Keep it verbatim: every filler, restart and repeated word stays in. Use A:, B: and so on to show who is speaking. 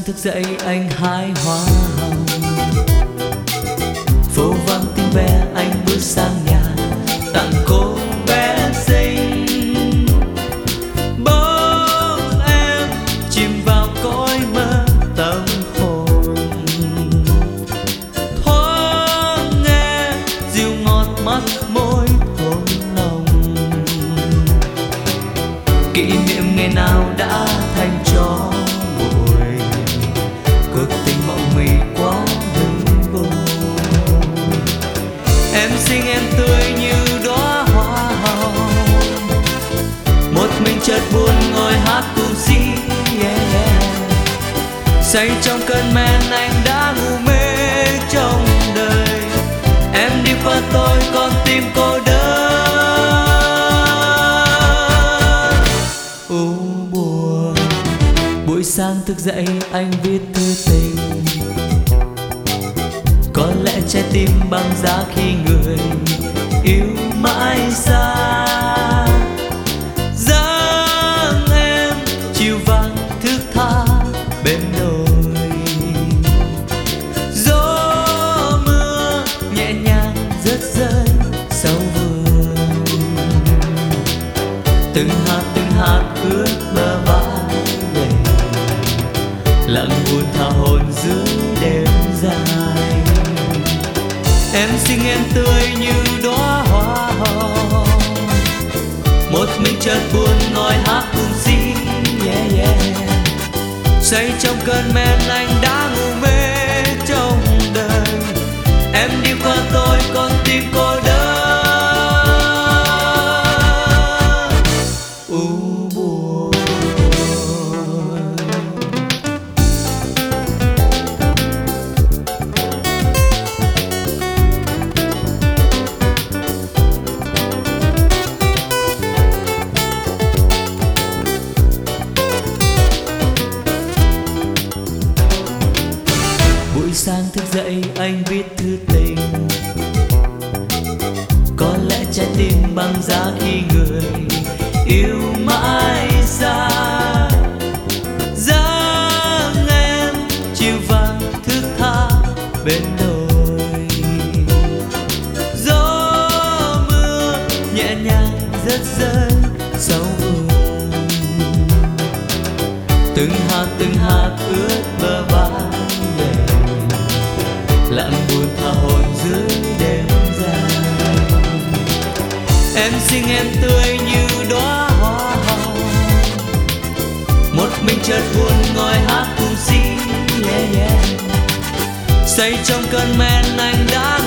A: thức dậy anh hái hoa hồng, phố vắng tiếng ve anh bước sang nhà tặng cô bé xinh. Bỗng em chìm vào cõi mơ tâm hồn, thoáng nghe dịu ngọt mắt môi thơm nồng. Kỷ niệm ngày nào đã thành tro bụi, cuộc tình mộng mị quá hư vô. Em xinh em tươi như đóa hoa hồng, một mình chợt buồn ngồi hát cùng si. Yeah, yeah. Say trong cơn men anh đã ngu mê trong đời. Em đi qua tôi con tim cô đơn. U buồn buổi sáng thức dậy anh viết thư tình, có lẽ trái tim băng giá khi người yêu mãi xa. Dáng em chiều vàng thước tha bên đồi, gió mưa nhẹ nhàng rớt rơi sau vườn. Từng hạt từng hạt ướt bờ vai về, lặng buồn tha hồn dưới đêm dài. Em xinh em tươi như đóa hoa hồng, một mình chợt buồn ngồi hát cùng si. Yeah, yeah. Say trong cơn men anh đã ngu mê trong đời. Em đi qua tôi con tim cô đơn. U buồn sáng thức dậy anh viết thư tình, có lẽ trái tim băng giá khi người yêu mãi xa. Dáng em chiều vàng thước tha bên đồi, gió mưa nhẹ nhàng rớt rơi sau vườn. Từng hạt từng hạt ướt bờ vai về, lặng buồn tha hồn dưới đêm dài. Em xinh em tươi như đóa hoa hồng, một mình chợt buồn ngồi hát cùng si. Yeah, yeah. Say trong cơn men anh đã